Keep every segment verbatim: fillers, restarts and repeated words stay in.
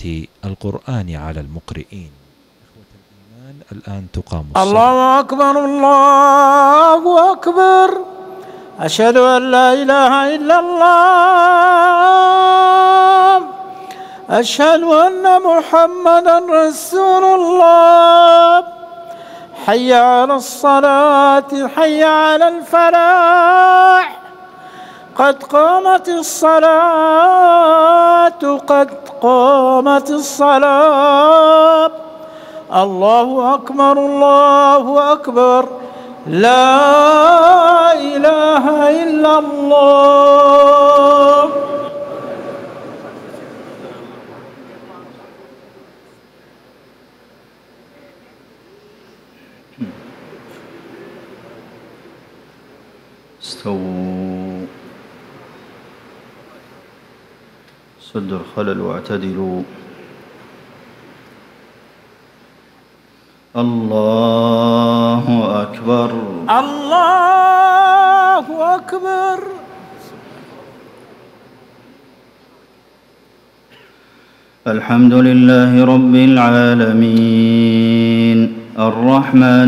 قراءة القرآن على المقرئين. إخوة الإيمان، الآن تقام الصلاة. الله أكبر الله أكبر، أشهد أن لا إله إلا الله، أشهد أن محمدا رسول الله. حي على الصلاة، حي على الفلاح، قد قامت الصلاة، قد قامت الصلاة. الله أكبر الله أكبر، لا إله إلا الله. استووا، سدوا الخلل واعتدلوا. الله أكبر الله أكبر. الحمد لله رب العالمين، الرحمن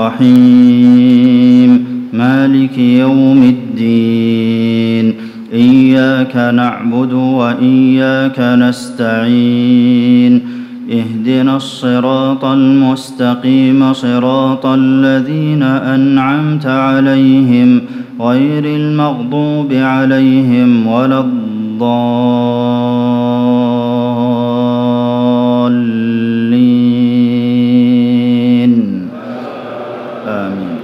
الرحيم، مالك يوم الدين. إياك نعبد وإياك نستعين، اهدنا الصراط المستقيم، صراط الذين أنعمت عليهم غير المغضوب عليهم ولا الضالين. آمين.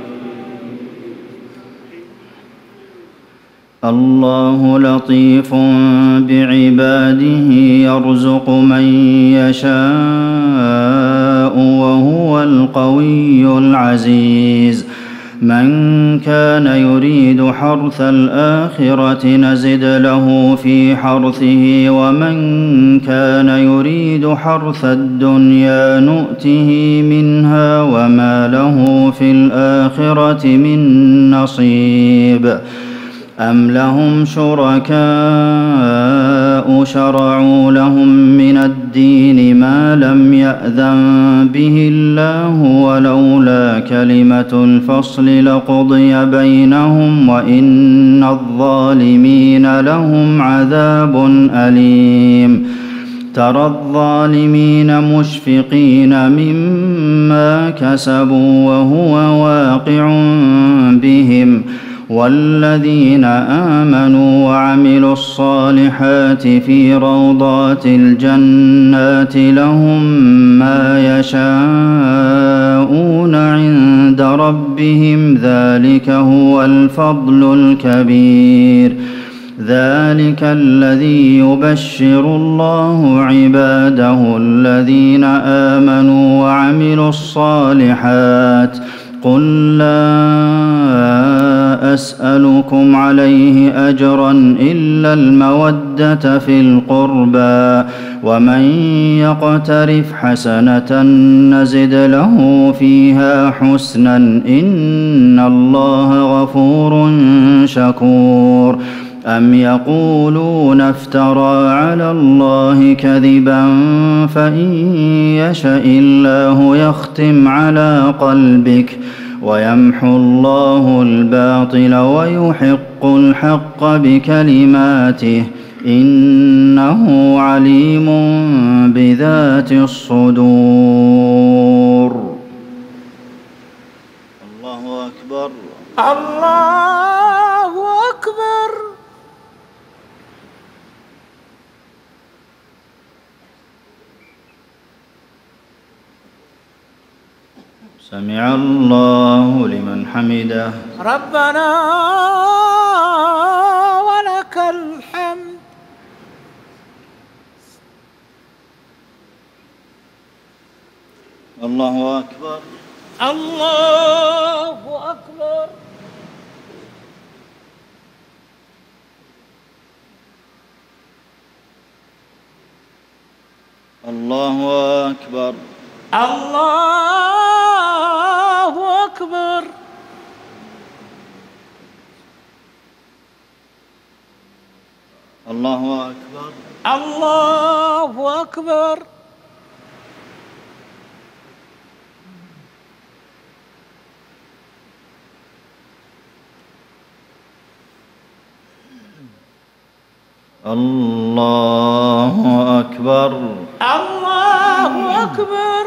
الله لطيف بعباده، يرزق من يشاء وهو القوي العزيز. من كان يريد حرث الآخرة نزد له في حرثه، ومن كان يريد حرث الدنيا نؤته منها وما له في الآخرة من نصيب. أم لهم شركاء شرعوا لهم من الدين ما لم يأذن به الله، ولولا كلمة الفصل لقضي بينهم وإن الظالمين لهم عذاب أليم. ترى الظالمين مشفقين مما كسبوا وهو واقع بهم، والذين آمنوا وعملوا الصالحات في روضات الجنات لهم ما يشاءون عند ربهم، ذلك هو الفضل الكبير. ذلك الذي يبشر الله عباده الذين آمنوا وعملوا الصالحات. قل لا أسألكم عليه أجرا إلا المودة في القربى، ومن يقترف حسنة نزد له فيها حسنا، إن الله غفور شكور. أم يقولون افترى على الله كذبا، فإن يشأ الله يختم على قلبك ويمحو الله الباطل ويحق الحق بكلماته، إنه عليم بذات الصدور. الله أكبر الله أكبر. سمع الله لمن حمده. ربنا ولك الحمد. الله أكبر الله أكبر. الله أكبر الله أكبر. الله أكبر الله الله أكبر. الله أكبر. الله أكبر.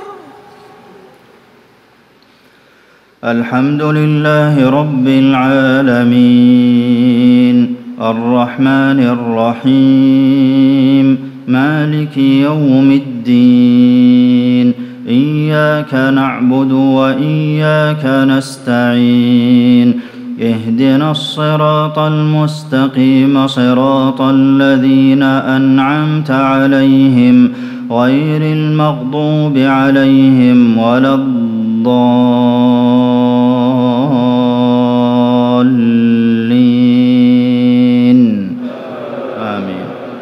الحمد لله رب العالمين الرحمن الرحيم مالك يوم الدين إياك نعبد وإياك نستعين اهدنا الصراط المستقيم صراط الذين أنعمت عليهم غير المغضوب عليهم ولا الضالين آمين.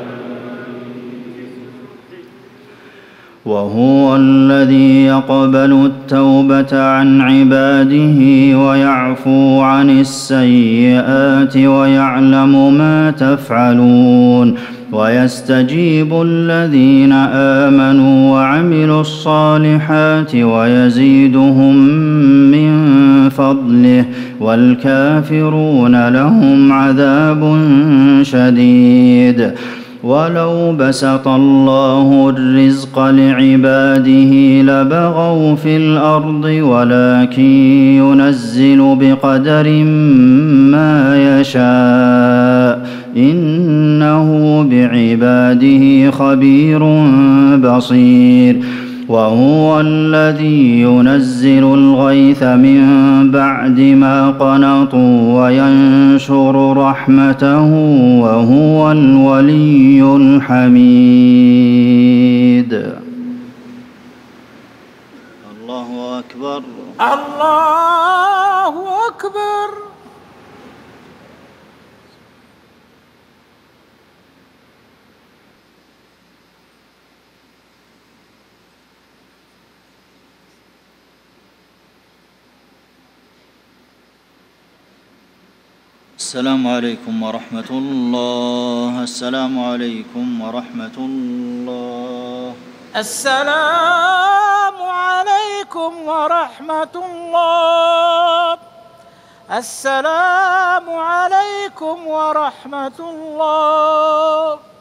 وهو الذي يقبل التوبة عن عباده ويعفو عن السيئات ويعلم ما تفعلون ويستجيب الذين آمنوا وعملوا الصالحات ويزيدهم من فضله والكافرون لهم عذاب شديد. ولو بسط الله الرزق لعباده لبغوا في الأرض ولكن ينزل بقدر ما يشاء إنه بعباده خبير بصير. وهو الذي ينزل الغيث من بعد ما قنطوا وينشر رحمته وهو الولي الحميد. الله أكبر. الله أكبر. السلام عليكم ورحمة الله. السلام عليكم ورحمة الله. السلام عليكم ورحمة الله. السلام عليكم ورحمة الله.